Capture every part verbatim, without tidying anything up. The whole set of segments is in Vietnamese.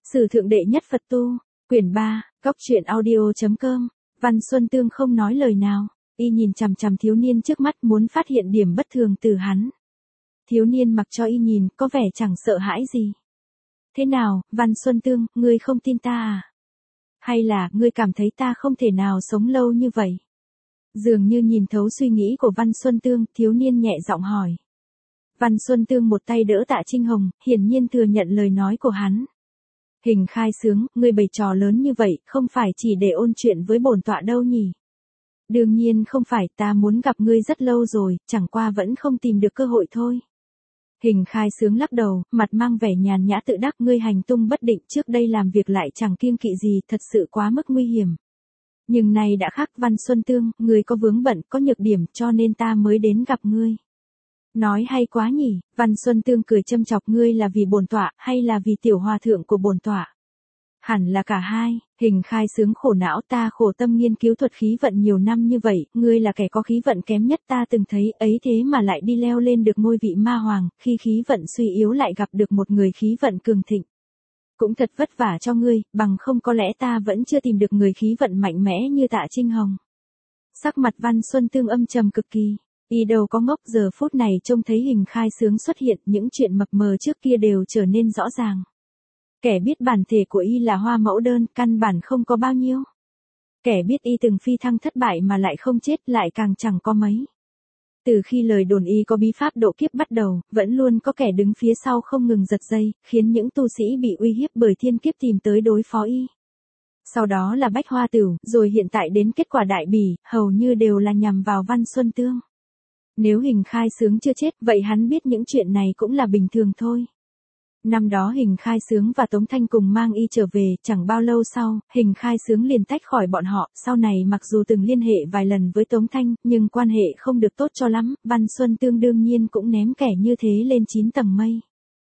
Sử thượng đệ nhất Phật tu, quyển ba, góc truyện audio.com, Văn Xuân Tương không nói lời nào, y nhìn chằm chằm thiếu niên trước mắt muốn phát hiện điểm bất thường từ hắn. Thiếu niên mặc cho y nhìn, có vẻ chẳng sợ hãi gì. Thế nào, Văn Xuân Tương, ngươi không tin ta à? Hay là, ngươi cảm thấy ta không thể nào sống lâu như vậy? Dường như nhìn thấu suy nghĩ của Văn Xuân Tương, thiếu niên nhẹ giọng hỏi. Văn Xuân Tương một tay đỡ Tạ Trinh Hồng, hiển nhiên thừa nhận lời nói của hắn. Hình khai sướng, ngươi bày trò lớn như vậy, không phải chỉ để ôn chuyện với bổn tọa đâu nhỉ? Đương nhiên không phải, ta muốn gặp ngươi rất lâu rồi, chẳng qua vẫn không tìm được cơ hội thôi. Hình khai sướng lắc đầu, mặt mang vẻ nhàn nhã tự đắc, ngươi hành tung bất định, trước đây làm việc lại chẳng kiêng kỵ gì, thật sự quá mức nguy hiểm. Nhưng này đã khác, Văn Xuân Tương, ngươi có vướng bận, có nhược điểm, cho nên ta mới đến gặp ngươi. Nói hay quá nhỉ, Văn Xuân Tương cười châm chọc, ngươi là vì bổn tọa, hay là vì tiểu hòa thượng của bổn tọa? Hẳn là cả hai. Hình khai sướng khổ não, ta khổ tâm nghiên cứu thuật khí vận nhiều năm như vậy, ngươi là kẻ có khí vận kém nhất ta từng thấy, ấy thế mà lại đi leo lên được ngôi vị ma hoàng, khi khí vận suy yếu lại gặp được một người khí vận cường thịnh. Cũng thật vất vả cho ngươi, bằng không có lẽ ta vẫn chưa tìm được người khí vận mạnh mẽ như Tạ Trinh Hồng. Sắc mặt Văn Xuân Tương âm trầm cực kỳ. Y đâu có ngốc, giờ phút này trông thấy hình khai sướng xuất hiện, những chuyện mập mờ trước kia đều trở nên rõ ràng. Kẻ biết bản thể của y là hoa mẫu đơn, căn bản không có bao nhiêu. Kẻ biết y từng phi thăng thất bại mà lại không chết lại càng chẳng có mấy. Từ khi lời đồn y có bí pháp độ kiếp bắt đầu, vẫn luôn có kẻ đứng phía sau không ngừng giật dây, khiến những tu sĩ bị uy hiếp bởi thiên kiếp tìm tới đối phó y. Sau đó là Bách Hoa Tửu, rồi hiện tại đến kết quả đại bỉ, hầu như đều là nhằm vào Văn Xuân Tương. Nếu hình khai sướng chưa chết, vậy hắn biết những chuyện này cũng là bình thường thôi. Năm đó hình khai sướng và Tống Thanh cùng mang y trở về, chẳng bao lâu sau, hình khai sướng liền tách khỏi bọn họ, sau này mặc dù từng liên hệ vài lần với Tống Thanh, nhưng quan hệ không được tốt cho lắm, Văn Xuân Tương đương nhiên cũng ném kẻ như thế lên chín tầng mây.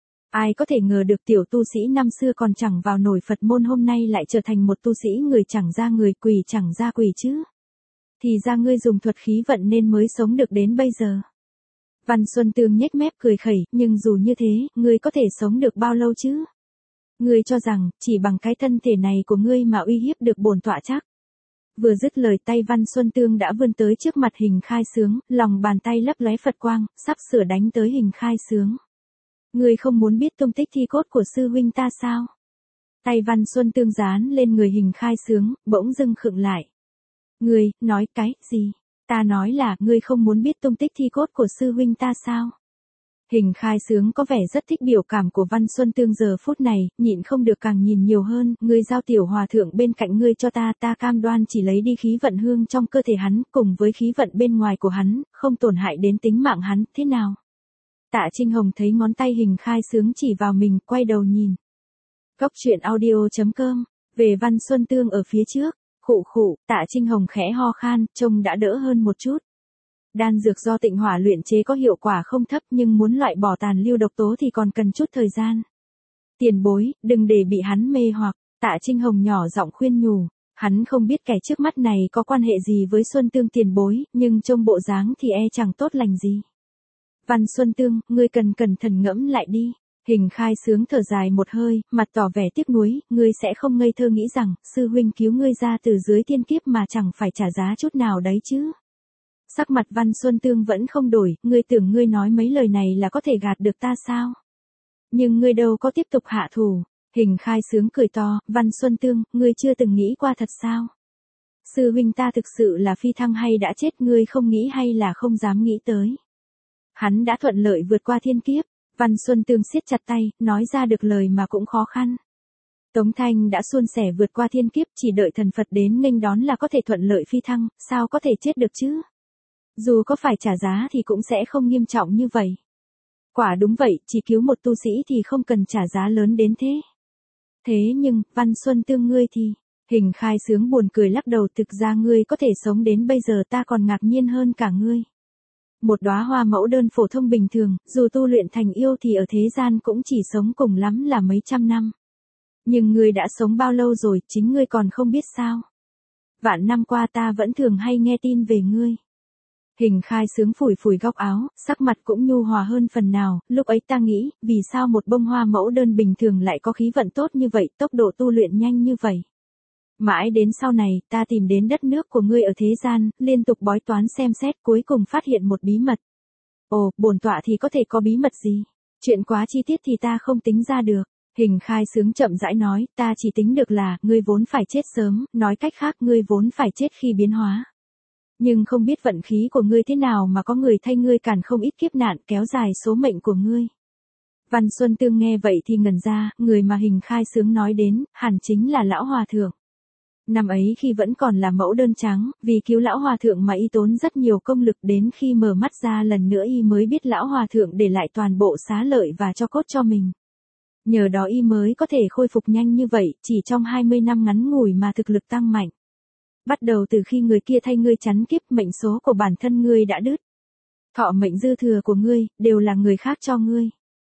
Ai có thể ngờ được tiểu tu sĩ năm xưa còn chẳng vào nổi Phật môn hôm nay lại trở thành một tu sĩ người chẳng ra người, quỷ chẳng ra quỷ chứ. Thì ra ngươi dùng thuật khí vận nên mới sống được đến bây giờ. Văn Xuân Tương nhếch mép cười khẩy, nhưng dù như thế, ngươi có thể sống được bao lâu chứ? Ngươi cho rằng, chỉ bằng cái thân thể này của ngươi mà uy hiếp được bổn tọa chắc. Vừa dứt lời tay Văn Xuân Tương đã vươn tới trước mặt hình khai sướng, lòng bàn tay lấp lóe Phật quang, sắp sửa đánh tới hình khai sướng. Ngươi không muốn biết tung tích thi cốt của sư huynh ta sao? Tay Văn Xuân Tương dán lên người hình khai sướng, bỗng dưng khựng lại. Ngươi, nói cái gì? Ta nói là, ngươi không muốn biết tung tích thi cốt của sư huynh ta sao? Hình khai sướng có vẻ rất thích biểu cảm của Văn Xuân Tương giờ phút này, nhịn không được càng nhìn nhiều hơn, ngươi giao tiểu hòa thượng bên cạnh ngươi cho ta, ta cam đoan chỉ lấy đi khí vận hương trong cơ thể hắn, cùng với khí vận bên ngoài của hắn, không tổn hại đến tính mạng hắn, thế nào? Tạ Trinh Hồng thấy ngón tay hình khai sướng chỉ vào mình, quay đầu nhìn. Góc truyện audio.com, về Văn Xuân Tương ở phía trước. Khụ khụ, Tạ Trinh Hồng khẽ ho khan, trông đã đỡ hơn một chút. Đan dược do Tịnh Hỏa luyện chế có hiệu quả không thấp, nhưng muốn loại bỏ tàn lưu độc tố thì còn cần chút thời gian. Tiền bối, đừng để bị hắn mê hoặc, Tạ Trinh Hồng nhỏ giọng khuyên nhủ. Hắn không biết kẻ trước mắt này có quan hệ gì với Xuân Tương tiền bối, nhưng trông bộ dáng thì e chẳng tốt lành gì. Văn Xuân Tương, ngươi cần cẩn thận ngẫm lại đi. Hình khai sướng thở dài một hơi, mặt tỏ vẻ tiếc nuối, ngươi sẽ không ngây thơ nghĩ rằng, sư huynh cứu ngươi ra từ dưới thiên kiếp mà chẳng phải trả giá chút nào đấy chứ. Sắc mặt Văn Xuân Tương vẫn không đổi, ngươi tưởng ngươi nói mấy lời này là có thể gạt được ta sao? Nhưng ngươi đâu có tiếp tục hạ thủ. Hình khai sướng cười to, Văn Xuân Tương, ngươi chưa từng nghĩ qua thật sao? Sư huynh ta thực sự là phi thăng hay đã chết, ngươi không nghĩ hay là không dám nghĩ tới? Hắn đã thuận lợi vượt qua thiên kiếp. Văn Xuân Tương siết chặt tay, nói ra được lời mà cũng khó khăn. Tống Thanh đã suôn sẻ vượt qua thiên kiếp, chỉ đợi thần Phật đến nghênh đón là có thể thuận lợi phi thăng, sao có thể chết được chứ? Dù có phải trả giá thì cũng sẽ không nghiêm trọng như vậy. Quả đúng vậy, chỉ cứu một tu sĩ thì không cần trả giá lớn đến thế. Thế nhưng, Văn Xuân Tương ngươi thì, hình khai sướng buồn cười lắc đầu, thực ra ngươi có thể sống đến bây giờ ta còn ngạc nhiên hơn cả ngươi. Một đóa hoa mẫu đơn phổ thông bình thường, dù tu luyện thành yêu thì ở thế gian cũng chỉ sống cùng lắm là mấy trăm năm. Nhưng ngươi đã sống bao lâu rồi, chính ngươi còn không biết sao. Vạn năm qua ta vẫn thường hay nghe tin về ngươi. Hình khai sướng phủi phủi góc áo, sắc mặt cũng nhu hòa hơn phần nào, lúc ấy ta nghĩ, vì sao một bông hoa mẫu đơn bình thường lại có khí vận tốt như vậy, tốc độ tu luyện nhanh như vậy. Mãi đến sau này, ta tìm đến đất nước của ngươi ở thế gian, liên tục bói toán xem xét cuối cùng phát hiện một bí mật. Ồ, bổn tọa thì có thể có bí mật gì? Chuyện quá chi tiết thì ta không tính ra được. Hình khai sướng chậm rãi nói, ta chỉ tính được là, ngươi vốn phải chết sớm, nói cách khác ngươi vốn phải chết khi biến hóa. Nhưng không biết vận khí của ngươi thế nào mà có người thay ngươi cản không ít kiếp nạn kéo dài số mệnh của ngươi. Văn Xuân Tương nghe vậy thì ngẩn ra, người mà hình khai sướng nói đến, hẳn chính là lão hòa thượng. Năm ấy khi vẫn còn là mẫu đơn trắng, vì cứu lão hòa thượng mà y tốn rất nhiều công lực, đến khi mở mắt ra lần nữa y mới biết lão hòa thượng để lại toàn bộ xá lợi và cho cốt cho mình. Nhờ đó y mới có thể khôi phục nhanh như vậy, chỉ trong hai mươi năm ngắn ngủi mà thực lực tăng mạnh. Bắt đầu từ khi người kia thay ngươi chắn kiếp, mệnh số của bản thân ngươi đã đứt. Thọ mệnh dư thừa của ngươi, đều là người khác cho ngươi.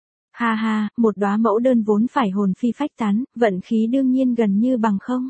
Ha ha, một đóa mẫu đơn vốn phải hồn phi phách tán, vận khí đương nhiên gần như bằng không.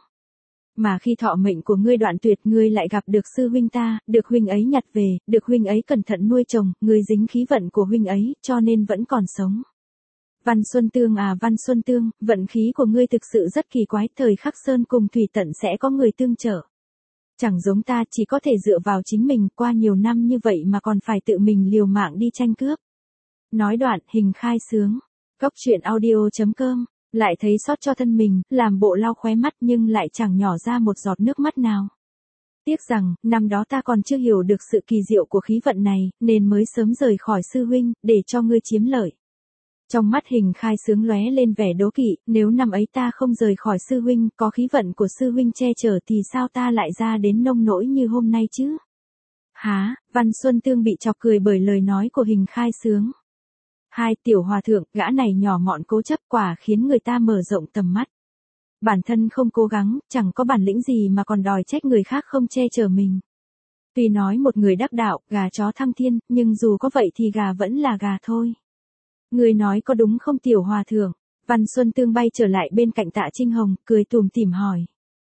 Mà khi thọ mệnh của ngươi đoạn tuyệt, ngươi lại gặp được sư huynh ta, được huynh ấy nhặt về, được huynh ấy cẩn thận nuôi trồng, ngươi dính khí vận của huynh ấy, cho nên vẫn còn sống. Văn Xuân Tương à Văn Xuân Tương, vận khí của ngươi thực sự rất kỳ quái, thời khắc sơn cùng thủy tận sẽ có người tương trợ. Chẳng giống ta, chỉ có thể dựa vào chính mình, qua nhiều năm như vậy mà còn phải tự mình liều mạng đi tranh cướp. Nói đoạn, hình khai sướng. Cốc truyện audio chấm com, lại thấy xót cho thân mình, làm bộ lau khóe mắt nhưng lại chẳng nhỏ ra một giọt nước mắt nào. Tiếc rằng, năm đó ta còn chưa hiểu được sự kỳ diệu của khí vận này, nên mới sớm rời khỏi sư huynh, để cho ngươi chiếm lợi. Trong mắt hình khai sướng lóe lên vẻ đố kỵ, nếu năm ấy ta không rời khỏi sư huynh, có khí vận của sư huynh che chở thì sao ta lại ra đến nông nỗi như hôm nay chứ? Hả, Văn Xuân Tương bị chọc cười bởi lời nói của hình khai sướng. Hai, tiểu hòa thượng, gã này nhỏ mọn cố chấp quả khiến người ta mở rộng tầm mắt. Bản thân không cố gắng, chẳng có bản lĩnh gì mà còn đòi trách người khác không che chở mình. Tuy nói một người đắc đạo, gà chó thăng thiên, nhưng dù có vậy thì gà vẫn là gà thôi. Người nói có đúng không tiểu hòa thượng? Văn Xuân Tương bay trở lại bên cạnh Tạ Trinh Hồng, cười tủm tỉm hỏi.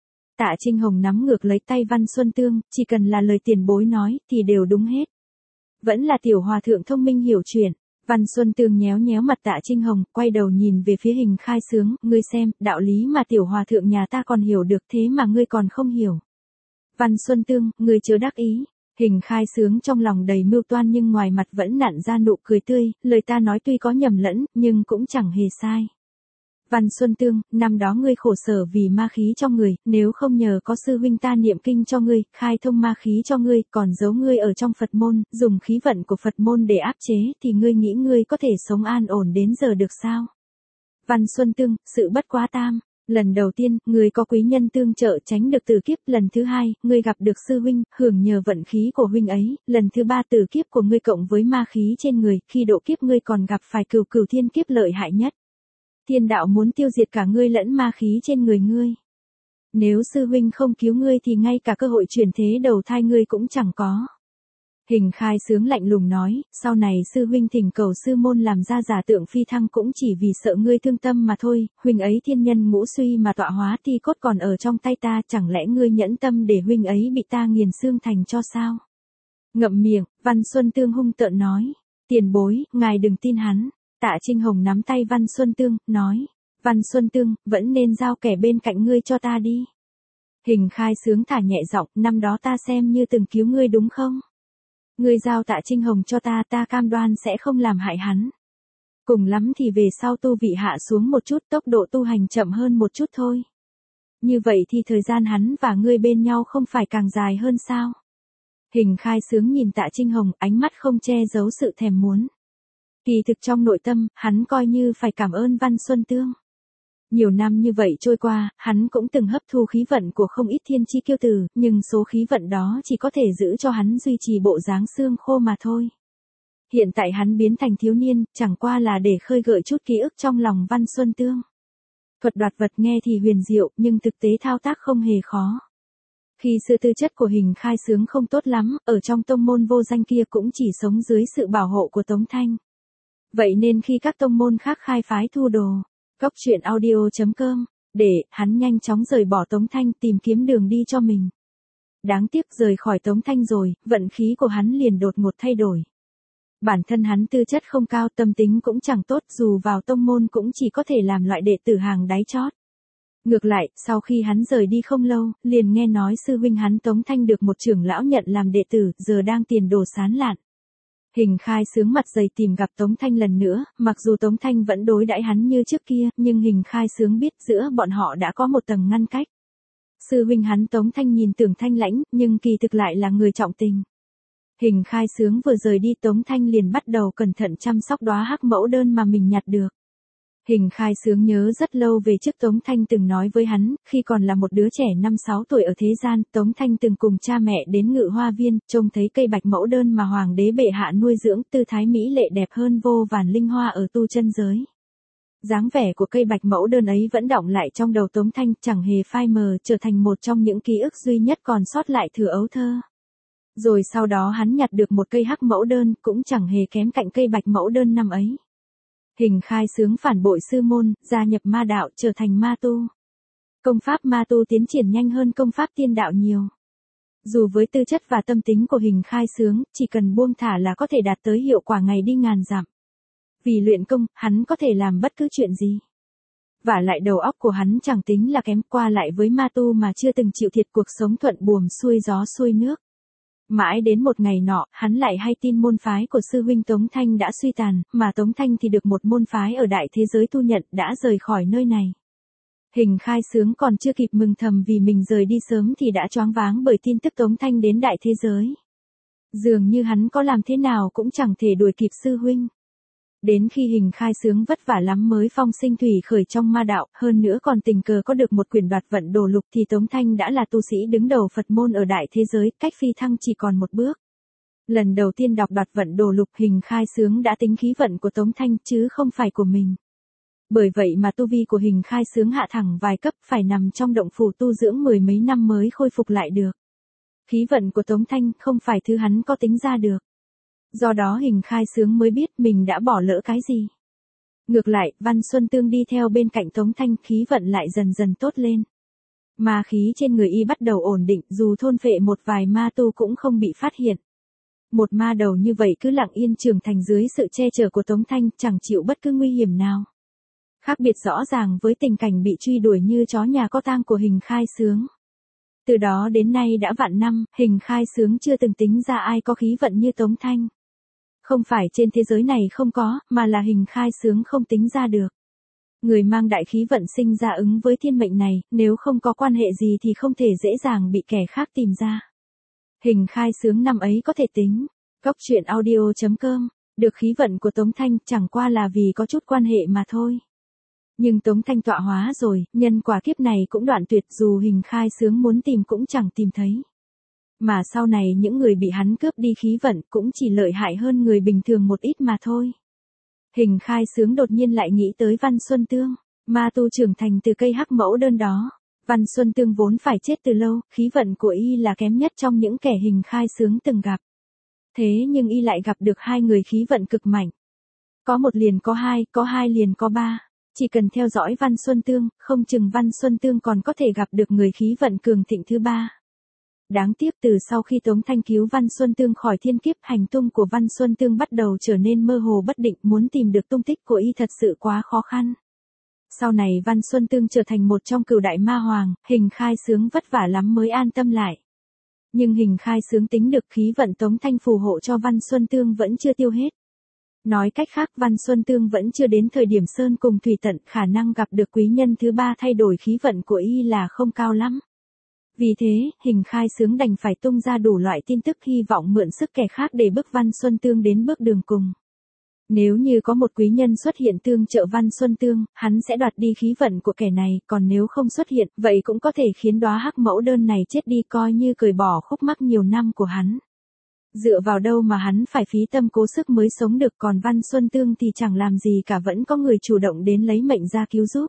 Tạ Trinh Hồng nắm ngược lấy tay Văn Xuân Tương, chỉ cần là lời tiền bối nói, thì đều đúng hết. Vẫn là tiểu hòa thượng thông minh hiểu chuyện. Văn Xuân Tương nhéo nhéo mặt Tạ Trinh Hồng, quay đầu nhìn về phía hình khai sướng, ngươi xem, đạo lý mà tiểu hòa thượng nhà ta còn hiểu được thế mà ngươi còn không hiểu. Văn Xuân Tương, ngươi chớ đắc ý. Hình khai sướng trong lòng đầy mưu toan nhưng ngoài mặt vẫn nặn ra nụ cười tươi, lời ta nói tuy có nhầm lẫn, nhưng cũng chẳng hề sai. Văn Xuân Tương, năm đó ngươi khổ sở vì ma khí trong người, nếu không nhờ có sư huynh ta niệm kinh cho ngươi, khai thông ma khí cho ngươi, còn giấu ngươi ở trong Phật môn, dùng khí vận của Phật môn để áp chế, thì ngươi nghĩ ngươi có thể sống an ổn đến giờ được sao? Văn Xuân Tương, sự bất quá tam. Lần đầu tiên, ngươi có quý nhân tương trợ tránh được tử kiếp, lần thứ hai, ngươi gặp được sư huynh, hưởng nhờ vận khí của huynh ấy, lần thứ ba tử kiếp của ngươi cộng với ma khí trên người, khi độ kiếp ngươi còn gặp phải cửu cửu thiên kiếp lợi hại nhất. Thiên đạo muốn tiêu diệt cả ngươi lẫn ma khí trên người ngươi. Nếu sư huynh không cứu ngươi thì ngay cả cơ hội chuyển thế đầu thai ngươi cũng chẳng có. Hình khai sướng lạnh lùng nói, sau này sư huynh thỉnh cầu sư môn làm ra giả tượng phi thăng cũng chỉ vì sợ ngươi thương tâm mà thôi, huynh ấy thiên nhân ngũ suy mà tọa hóa thi cốt còn ở trong tay ta, chẳng lẽ ngươi nhẫn tâm để huynh ấy bị ta nghiền xương thành cho sao? Ngậm miệng, Văn Xuân Tương hung tợn nói, tiền bối, ngài đừng tin hắn. Tạ Trinh Hồng nắm tay Văn Xuân Tương, nói, Văn Xuân Tương, vẫn nên giao kẻ bên cạnh ngươi cho ta đi. Hình khai sướng thả nhẹ giọng, năm đó ta xem như từng cứu ngươi đúng không? Ngươi giao Tạ Trinh Hồng cho ta, ta cam đoan sẽ không làm hại hắn. Cùng lắm thì về sau tu vị hạ xuống một chút, tốc độ tu hành chậm hơn một chút thôi. Như vậy thì thời gian hắn và ngươi bên nhau không phải càng dài hơn sao? Hình khai sướng nhìn Tạ Trinh Hồng, ánh mắt không che giấu sự thèm muốn. Kỳ thực trong nội tâm, hắn coi như phải cảm ơn Văn Xuân Tương. Nhiều năm như vậy trôi qua, hắn cũng từng hấp thu khí vận của không ít thiên chi kiêu tử, nhưng số khí vận đó chỉ có thể giữ cho hắn duy trì bộ dáng xương khô mà thôi. Hiện tại hắn biến thành thiếu niên, chẳng qua là để khơi gợi chút ký ức trong lòng Văn Xuân Tương. Thuật đoạt vật nghe thì huyền diệu, nhưng thực tế thao tác không hề khó. Khi sự tư chất của hình khai sướng không tốt lắm, ở trong tông môn vô danh kia cũng chỉ sống dưới sự bảo hộ của Tống Thanh. Vậy nên khi các tông môn khác khai phái thu đồ, cốc truyện audio chấm com, để hắn nhanh chóng rời bỏ Tống Thanh tìm kiếm đường đi cho mình. Đáng tiếc rời khỏi Tống Thanh rồi, vận khí của hắn liền đột ngột thay đổi. Bản thân hắn tư chất không cao, tâm tính cũng chẳng tốt, dù vào tông môn cũng chỉ có thể làm loại đệ tử hàng đáy chót. Ngược lại, sau khi hắn rời đi không lâu, liền nghe nói sư huynh hắn Tống Thanh được một trưởng lão nhận làm đệ tử, giờ đang tiền đồ sán lạn. Hình Khai Sướng mặt dày tìm gặp Tống Thanh lần nữa, mặc dù Tống Thanh vẫn đối đãi hắn như trước kia, nhưng Hình Khai Sướng biết giữa bọn họ đã có một tầng ngăn cách. Sư huynh hắn Tống Thanh nhìn tưởng thanh lãnh, nhưng kỳ thực lại là người trọng tình. Hình Khai Sướng vừa rời đi, Tống Thanh liền bắt đầu cẩn thận chăm sóc đóa hắc mẫu đơn mà mình nhặt được. Hình Khai Sướng nhớ rất lâu về trước Tống Thanh từng nói với hắn, khi còn là một đứa trẻ năm sáu tuổi ở thế gian, Tống Thanh từng cùng cha mẹ đến Ngự Hoa Viên, trông thấy cây bạch mẫu đơn mà hoàng đế bệ hạ nuôi dưỡng, tư thái mỹ lệ đẹp hơn vô vàn linh hoa ở tu chân giới. Dáng vẻ của cây bạch mẫu đơn ấy vẫn đọng lại trong đầu Tống Thanh, chẳng hề phai mờ, trở thành một trong những ký ức duy nhất còn sót lại thừa ấu thơ. Rồi sau đó hắn nhặt được một cây hắc mẫu đơn, cũng chẳng hề kém cạnh cây bạch mẫu đơn năm ấy. Hình Khai Sướng phản bội sư môn, gia nhập ma đạo, trở thành ma tu. Công pháp ma tu tiến triển nhanh hơn công pháp tiên đạo nhiều. Dù với tư chất và tâm tính của Hình Khai Sướng, chỉ cần buông thả là có thể đạt tới hiệu quả ngày đi ngàn dặm. Vì luyện công, hắn có thể làm bất cứ chuyện gì. Vả lại đầu óc của hắn chẳng tính là kém, qua lại với ma tu mà chưa từng chịu thiệt, cuộc sống thuận buồm xuôi gió xuôi nước. Mãi đến một ngày nọ, hắn lại hay tin môn phái của sư huynh Tống Thanh đã suy tàn, mà Tống Thanh thì được một môn phái ở đại thế giới thu nhận, đã rời khỏi nơi này. Hình Khai Sướng còn chưa kịp mừng thầm vì mình rời đi sớm thì đã choáng váng bởi tin tức Tống Thanh đến đại thế giới. Dường như hắn có làm thế nào cũng chẳng thể đuổi kịp sư huynh. Đến khi Hình Khai Sướng vất vả lắm mới phong sinh thủy khởi trong ma đạo, hơn nữa còn tình cờ có được một quyển đoạt vận đồ lục, thì Tống Thanh đã là tu sĩ đứng đầu Phật môn ở đại thế giới, cách phi thăng chỉ còn một bước. Lần đầu tiên đọc đoạt vận đồ lục, Hình Khai Sướng đã tính khí vận của Tống Thanh chứ không phải của mình. Bởi vậy mà tu vi của Hình Khai Sướng hạ thẳng vài cấp, phải nằm trong động phủ tu dưỡng mười mấy năm mới khôi phục lại được. Khí vận của Tống Thanh không phải thứ hắn có tính ra được. Do đó Hình Khai Sướng mới biết mình đã bỏ lỡ cái gì. Ngược lại, Văn Xuân Tương đi theo bên cạnh Tống Thanh, khí vận lại dần dần tốt lên. Ma khí trên người y bắt đầu ổn định, dù thôn phệ một vài ma tu cũng không bị phát hiện. Một ma đầu như vậy cứ lặng yên trưởng thành dưới sự che chở của Tống Thanh, chẳng chịu bất cứ nguy hiểm nào. Khác biệt rõ ràng với tình cảnh bị truy đuổi như chó nhà có tang của Hình Khai Sướng. Từ đó đến nay đã vạn năm, Hình Khai Sướng chưa từng tính ra ai có khí vận như Tống Thanh. Không phải trên thế giới này không có, mà là Hình Khai Sướng không tính ra được. Người mang đại khí vận sinh ra ứng với thiên mệnh này, nếu không có quan hệ gì thì không thể dễ dàng bị kẻ khác tìm ra. Hình Khai Sướng năm ấy có thể tính. Góc truyện audio chấm com, được khí vận của Tống Thanh chẳng qua là vì có chút quan hệ mà thôi. Nhưng Tống Thanh tọa hóa rồi, nhân quả kiếp này cũng đoạn tuyệt, dù Hình Khai Sướng muốn tìm cũng chẳng tìm thấy. Mà sau này những người bị hắn cướp đi khí vận cũng chỉ lợi hại hơn người bình thường một ít mà thôi. Hình Khai Sướng đột nhiên lại nghĩ tới Văn Xuân Tương, ma tu trưởng thành từ cây hắc mẫu đơn đó. Văn Xuân Tương vốn phải chết từ lâu, khí vận của y là kém nhất trong những kẻ Hình Khai Sướng từng gặp. Thế nhưng y lại gặp được hai người khí vận cực mạnh. Có một liền có hai, có hai liền có ba. Chỉ cần theo dõi Văn Xuân Tương, không chừng Văn Xuân Tương còn có thể gặp được người khí vận cường thịnh thứ ba. Đáng tiếc từ sau khi Tống Thanh cứu Văn Xuân Tương khỏi thiên kiếp, hành tung của Văn Xuân Tương bắt đầu trở nên mơ hồ bất định, muốn tìm được tung tích của y thật sự quá khó khăn. Sau này Văn Xuân Tương trở thành một trong cửu đại ma hoàng, Hình Khai Sướng vất vả lắm mới an tâm lại. Nhưng Hình Khai Sướng tính được khí vận Tống Thanh phù hộ cho Văn Xuân Tương vẫn chưa tiêu hết. Nói cách khác, Văn Xuân Tương vẫn chưa đến thời điểm sơn cùng thủy tận, khả năng gặp được quý nhân thứ ba thay đổi khí vận của y là không cao lắm. Vì thế, Hình Khai Sướng đành phải tung ra đủ loại tin tức hy vọng mượn sức kẻ khác để bức Văn Xuân Tương đến bước đường cùng. Nếu như có một quý nhân xuất hiện tương trợ Văn Xuân Tương, hắn sẽ đoạt đi khí vận của kẻ này, còn nếu không xuất hiện, vậy cũng có thể khiến đóa hắc mẫu đơn này chết đi, coi như cởi bỏ khúc mắc nhiều năm của hắn. Dựa vào đâu mà hắn phải phí tâm cố sức mới sống được, còn Văn Xuân Tương thì chẳng làm gì cả, vẫn có người chủ động đến lấy mệnh ra cứu giúp.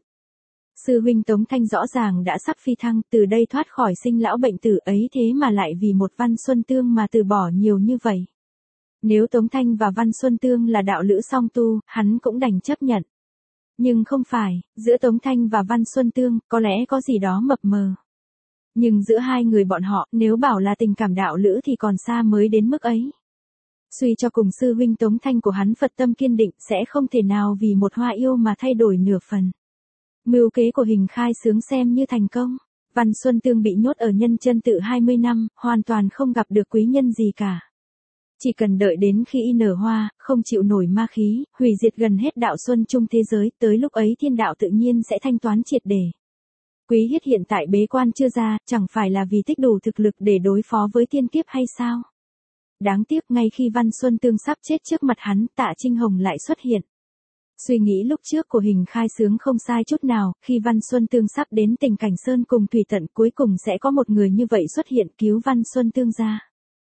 Sư huynh Tống Thanh rõ ràng đã sắp phi thăng, từ đây thoát khỏi sinh lão bệnh tử ấy, thế mà lại vì một Văn Xuân Tương mà từ bỏ nhiều như vậy. Nếu Tống Thanh và Văn Xuân Tương là đạo lữ song tu, hắn cũng đành chấp nhận. Nhưng không phải, giữa Tống Thanh và Văn Xuân Tương, có lẽ có gì đó mập mờ. Nhưng giữa hai người bọn họ, nếu bảo là tình cảm đạo lữ thì còn xa mới đến mức ấy. Suy cho cùng sư huynh Tống Thanh của hắn Phật tâm kiên định sẽ không thể nào vì một hoa yêu mà thay đổi nửa phần. Mưu kế của Hình Khai Sướng xem như thành công. Văn Xuân Tương bị nhốt ở nhân chân tự hai mươi năm, hoàn toàn không gặp được quý nhân gì cả. Chỉ cần đợi đến khi y nở hoa, không chịu nổi ma khí, hủy diệt gần hết đạo xuân chung thế giới, tới lúc ấy thiên đạo tự nhiên sẽ thanh toán triệt để. Quý Hiết hiện tại bế quan chưa ra, chẳng phải là vì tích đủ thực lực để đối phó với thiên kiếp hay sao? Đáng tiếc ngay khi Văn Xuân Tương sắp chết trước mặt hắn, Tạ Trinh Hồng lại xuất hiện. Suy nghĩ lúc trước của Hình Khai Sướng không sai chút nào, khi Văn Xuân Tương sắp đến tình cảnh sơn cùng thủy tận cuối cùng sẽ có một người như vậy xuất hiện cứu Văn Xuân Tương ra.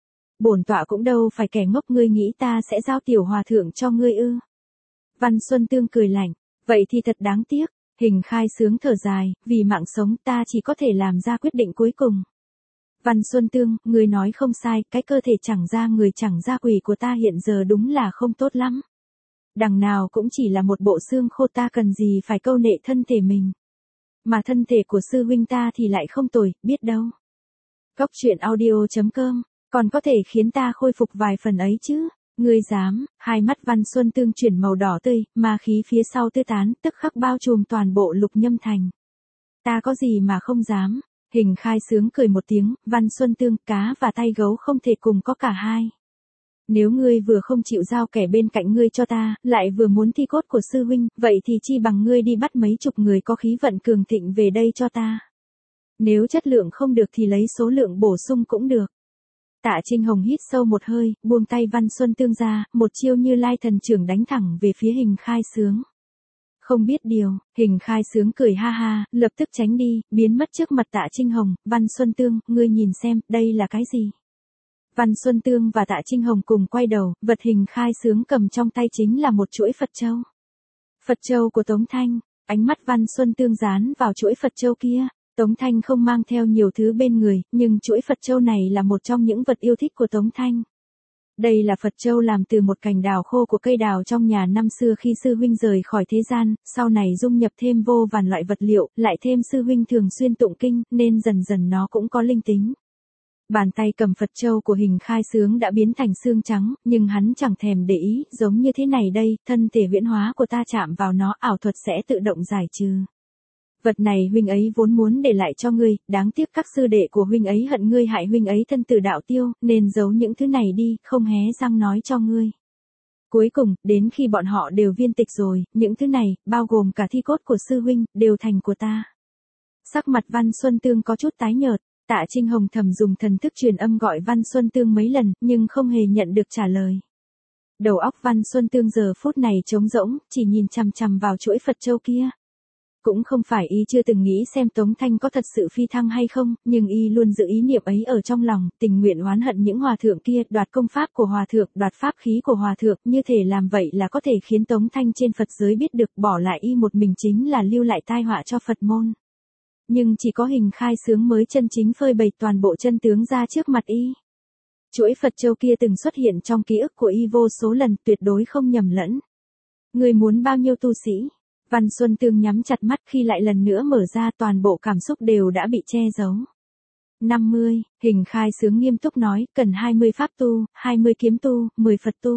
Bổn tọa cũng đâu phải kẻ ngốc, ngươi nghĩ ta sẽ giao tiểu hòa thượng cho ngươi ư? Văn Xuân Tương cười lạnh, vậy thì thật đáng tiếc. Hình Khai Sướng thở dài, vì mạng sống ta chỉ có thể làm ra quyết định cuối cùng. Văn Xuân Tương, ngươi nói không sai, cái cơ thể chẳng ra người chẳng ra quỷ của ta hiện giờ đúng là không tốt lắm. Đằng nào cũng chỉ là một bộ xương khô, ta cần gì phải câu nệ thân thể mình. Mà thân thể của sư huynh ta thì lại không tồi, biết đâu. Cóc truyện audio chấm com, còn có thể khiến ta khôi phục vài phần ấy chứ. Ngươi dám? Hai mắt Văn Xuân Tương chuyển màu đỏ tươi, ma khí phía sau tứ tán, tức khắc bao trùm toàn bộ Lục Nhâm Thành. Ta có gì mà không dám? Hình Khai Sướng cười một tiếng, Văn Xuân Tương, cá và tay gấu không thể cùng có cả hai. Nếu ngươi vừa không chịu giao kẻ bên cạnh ngươi cho ta, lại vừa muốn thi cốt của sư huynh, vậy thì chi bằng ngươi đi bắt mấy chục người có khí vận cường thịnh về đây cho ta. Nếu chất lượng không được thì lấy số lượng bổ sung cũng được. Tạ Trinh Hồng hít sâu một hơi, buông tay Văn Xuân Tương ra, một chiêu Như Lai thần trưởng đánh thẳng về phía Hình Khai Sướng. Không biết điều, Hình Khai Sướng cười ha ha, lập tức tránh đi, biến mất trước mặt Tạ Trinh Hồng. Văn Xuân Tương, ngươi nhìn xem, đây là cái gì? Văn Xuân Tương và Tạ Trinh Hồng cùng quay đầu, vật Hình Khai Sướng cầm trong tay chính là một chuỗi Phật châu. Phật châu của Tống Thanh, ánh mắt Văn Xuân Tương dán vào chuỗi Phật châu kia. Tống Thanh không mang theo nhiều thứ bên người, nhưng chuỗi Phật châu này là một trong những vật yêu thích của Tống Thanh. Đây là Phật châu làm từ một cành đào khô của cây đào trong nhà năm xưa khi sư huynh rời khỏi thế gian, sau này dung nhập thêm vô vàn loại vật liệu, lại thêm sư huynh thường xuyên tụng kinh, nên dần dần nó cũng có linh tính. Bàn tay cầm Phật châu của Hình Khai Sướng đã biến thành xương trắng, nhưng hắn chẳng thèm để ý, giống như thế này đây, thân thể huyễn hóa của ta chạm vào nó, ảo thuật sẽ tự động giải trừ. Vật này huynh ấy vốn muốn để lại cho ngươi, đáng tiếc các sư đệ của huynh ấy hận ngươi hại huynh ấy thân tử đạo tiêu, nên giấu những thứ này đi, không hé răng nói cho ngươi. Cuối cùng, đến khi bọn họ đều viên tịch rồi, những thứ này, bao gồm cả thi cốt của sư huynh, đều thành của ta. Sắc mặt Văn Xuân Tương có chút tái nhợt, Tạ Trinh Hồng thầm dùng thần thức truyền âm gọi Văn Xuân Tương mấy lần, nhưng không hề nhận được trả lời. Đầu óc Văn Xuân Tương giờ phút này trống rỗng, chỉ nhìn chằm chằm vào chuỗi Phật châu kia. Cũng không phải y chưa từng nghĩ xem Tống Thanh có thật sự phi thăng hay không, nhưng y luôn giữ ý niệm ấy ở trong lòng, tình nguyện oán hận những hòa thượng kia, đoạt công pháp của hòa thượng, đoạt pháp khí của hòa thượng, như thể làm vậy là có thể khiến Tống Thanh trên Phật giới biết được, bỏ lại y một mình chính là lưu lại tai họa cho Phật môn. Nhưng chỉ có Hình Khai Sướng mới chân chính phơi bày toàn bộ chân tướng ra trước mặt y. Chuỗi Phật châu kia từng xuất hiện trong ký ức của y vô số lần, tuyệt đối không nhầm lẫn. Người muốn bao nhiêu tu sĩ? Văn Xuân Tương nhắm chặt mắt, khi lại lần nữa mở ra, toàn bộ cảm xúc đều đã bị che giấu. năm mươi, Hình Khai Sướng nghiêm túc nói, cần hai mươi pháp tu, hai mươi kiếm tu, mười Phật tu.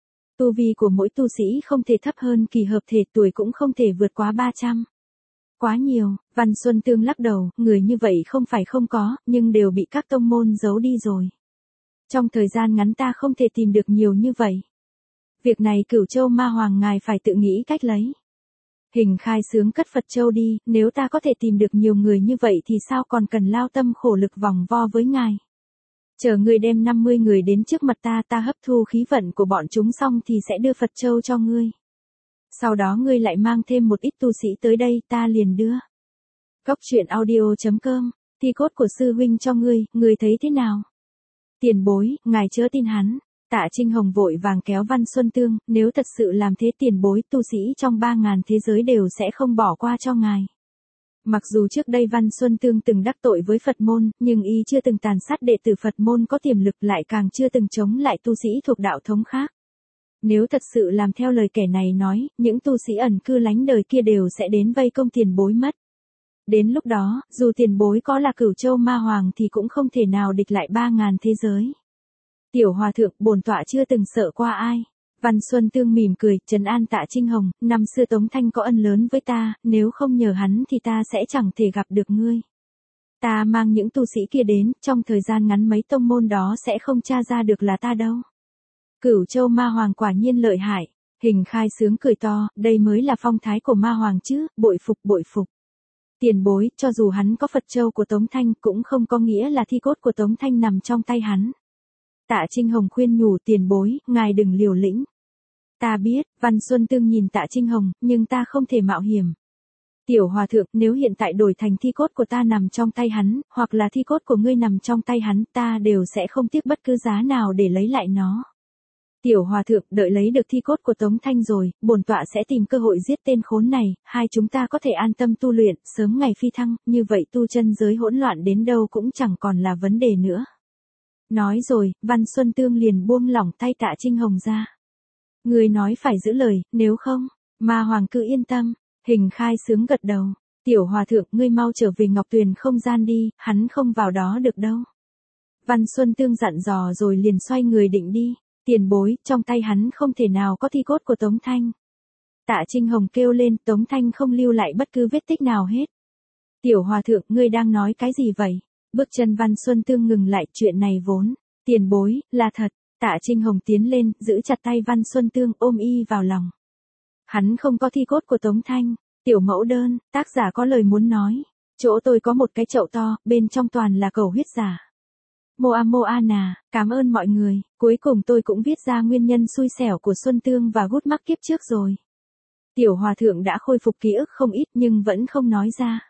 Tu vi của mỗi tu sĩ không thể thấp hơn kỳ hợp thể, tuổi cũng không thể vượt quá ba trăm. Quá nhiều, Văn Xuân Tương lắc đầu, người như vậy không phải không có, nhưng đều bị các tông môn giấu đi rồi. Trong thời gian ngắn ta không thể tìm được nhiều như vậy. Việc này Cửu Châu Ma Hoàng ngài phải tự nghĩ cách lấy. Hình Khai Sướng cất Phật châu đi, nếu ta có thể tìm được nhiều người như vậy thì sao còn cần lao tâm khổ lực vòng vo với ngài. Chờ ngươi đem năm mươi người đến trước mặt ta, ta hấp thu khí vận của bọn chúng xong thì sẽ đưa Phật châu cho ngươi. Sau đó ngươi lại mang thêm một ít tu sĩ tới đây, ta liền đưa. Cóc truyện audio chấm com, thi cốt của sư huynh cho ngươi, ngươi thấy thế nào? Tiền bối, ngài chớ tin hắn. Tạ Trinh Hồng vội vàng kéo Văn Xuân Tương, nếu thật sự làm thế tiền bối, tu sĩ trong ba ngàn thế giới đều sẽ không bỏ qua cho ngài. Mặc dù trước đây Văn Xuân Tương từng đắc tội với Phật môn, nhưng y chưa từng tàn sát đệ tử Phật môn có tiềm lực, lại càng chưa từng chống lại tu sĩ thuộc đạo thống khác. Nếu thật sự làm theo lời kẻ này nói, những tu sĩ ẩn cư lánh đời kia đều sẽ đến vây công tiền bối mất. Đến lúc đó, dù tiền bối có là Cửu Châu Ma Hoàng thì cũng không thể nào địch lại ba ngàn thế giới. Tiểu hòa thượng, bổn tọa chưa từng sợ qua ai. Văn Xuân Tương mỉm cười, trấn an Tạ Trinh Hồng, năm xưa Tống Thanh có ân lớn với ta, nếu không nhờ hắn thì ta sẽ chẳng thể gặp được ngươi. Ta mang những tu sĩ kia đến, trong thời gian ngắn mấy tông môn đó sẽ không tra ra được là ta đâu. Cửu Châu Ma Hoàng quả nhiên lợi hại. Hình Khai sướng cười to, đây mới là phong thái của Ma Hoàng chứ, bội phục bội phục. Tiền bối, cho dù hắn có Phật Châu của Tống Thanh cũng không có nghĩa là thi cốt của Tống Thanh nằm trong tay hắn. Tạ Trinh Hồng khuyên nhủ tiền bối, ngài đừng liều lĩnh. Ta biết, Văn Xuân Tương nhìn Tạ Trinh Hồng, nhưng ta không thể mạo hiểm. Tiểu hòa thượng, nếu hiện tại đổi thành thi cốt của ta nằm trong tay hắn, hoặc là thi cốt của ngươi nằm trong tay hắn, ta đều sẽ không tiếc bất cứ giá nào để lấy lại nó. Tiểu hòa thượng, đợi lấy được thi cốt của Tống Thanh rồi, bổn tọa sẽ tìm cơ hội giết tên khốn này, hai chúng ta có thể an tâm tu luyện, sớm ngày phi thăng, như vậy tu chân giới hỗn loạn đến đâu cũng chẳng còn là vấn đề nữa. Nói rồi, Văn Xuân Tương liền buông lỏng tay Tạ Trinh Hồng ra. Người nói phải giữ lời, nếu không, Ma Hoàng cứ yên tâm. Hình Khai sướng gật đầu. Tiểu hòa thượng, ngươi mau trở về Ngọc Tuyền không gian đi, hắn không vào đó được đâu. Văn Xuân Tương dặn dò rồi liền xoay người định đi. Tiền bối, trong tay hắn không thể nào có thi cốt của Tống Thanh. Tạ Trinh Hồng kêu lên, Tống Thanh không lưu lại bất cứ vết tích nào hết. Tiểu hòa thượng, ngươi đang nói cái gì vậy? Bước chân Văn Xuân Tương ngừng lại, chuyện này vốn. Tiền bối, là thật. Tạ Trinh Hồng tiến lên, giữ chặt tay Văn Xuân Tương, ôm y vào lòng. Hắn không có thi cốt của Tống Thanh. Tiểu mẫu đơn, tác giả có lời muốn nói. Chỗ tôi có một cái chậu to, bên trong toàn là cầu huyết giả. Moa Moana, cảm ơn mọi người, cuối cùng tôi cũng viết ra nguyên nhân xui xẻo của Xuân Tương và gút mắc kiếp trước rồi. Tiểu hòa thượng đã khôi phục ký ức không ít nhưng vẫn không nói ra.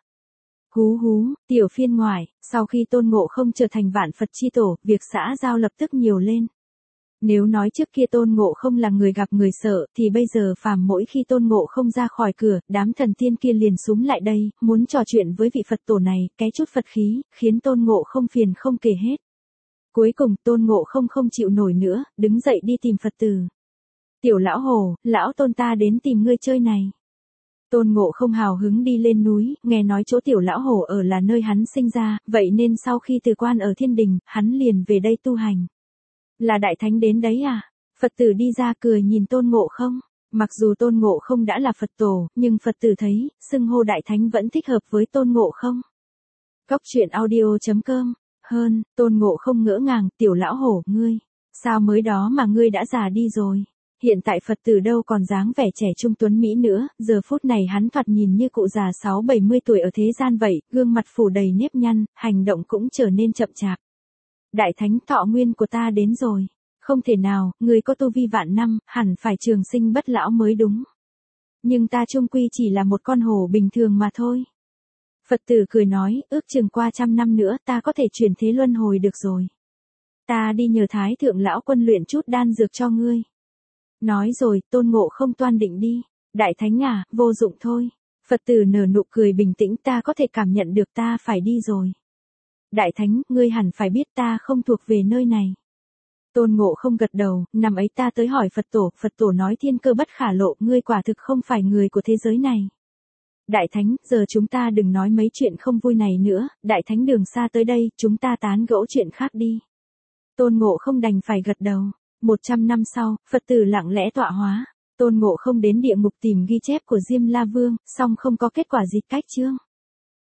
Hú hú, tiểu phiên ngoại, sau khi Tôn Ngộ Không trở thành vạn Phật chi tổ, việc xã giao lập tức nhiều lên. Nếu nói trước kia Tôn Ngộ Không là người gặp người sợ, thì bây giờ phàm mỗi khi Tôn Ngộ Không ra khỏi cửa, đám thần tiên kia liền xúm lại đây, muốn trò chuyện với vị Phật tổ này, cái chút Phật khí, khiến Tôn Ngộ Không phiền không kể hết. Cuối cùng Tôn Ngộ Không không chịu nổi nữa, đứng dậy đi tìm Phật tử. Tiểu lão hồ, lão Tôn ta đến tìm ngươi chơi này. Tôn Ngộ Không hào hứng đi lên núi, nghe nói chỗ tiểu lão hồ ở là nơi hắn sinh ra, vậy nên sau khi từ quan ở thiên đình, hắn liền về đây tu hành. Là đại thánh đến đấy à? Phật tử đi ra cười nhìn Tôn Ngộ Không. Mặc dù Tôn Ngộ Không đã là Phật tổ, nhưng Phật tử thấy, xưng hô đại thánh vẫn thích hợp với Tôn Ngộ Không. Góc truyện audio chấm com. Hơn, Tôn Ngộ Không ngỡ ngàng, tiểu lão hổ, ngươi. Sao mới đó mà ngươi đã già đi rồi? Hiện tại Phật tử đâu còn dáng vẻ trẻ trung tuấn Mỹ nữa, giờ phút này hắn thoạt nhìn như cụ già sáu bảy mươi tuổi ở thế gian vậy, gương mặt phủ đầy nếp nhăn, hành động cũng trở nên chậm chạp. Đại thánh, thọ nguyên của ta đến rồi. Không thể nào, người có tu vi vạn năm, hẳn phải trường sinh bất lão mới đúng. Nhưng ta chung quy chỉ là một con hổ bình thường mà thôi. Phật tử cười nói, ước chừng qua trăm năm nữa ta có thể chuyển thế luân hồi được rồi. Ta đi nhờ Thái Thượng Lão Quân luyện chút đan dược cho ngươi. Nói rồi, Tôn Ngộ Không toan định đi. Đại thánh à, vô dụng thôi. Phật tử nở nụ cười bình tĩnh, ta có thể cảm nhận được ta phải đi rồi. Đại thánh, ngươi hẳn phải biết ta không thuộc về nơi này. Tôn Ngộ Không gật đầu, năm ấy ta tới hỏi Phật tổ, Phật tổ nói thiên cơ bất khả lộ, ngươi quả thực không phải người của thế giới này. Đại thánh, giờ chúng ta đừng nói mấy chuyện không vui này nữa, đại thánh đường xa tới đây, chúng ta tán gẫu chuyện khác đi. Tôn Ngộ Không đành phải gật đầu. Một trăm năm sau, Phật tử lặng lẽ tọa hóa. Tôn Ngộ Không đến địa ngục tìm ghi chép của Diêm La Vương, song không có kết quả gì cách chương.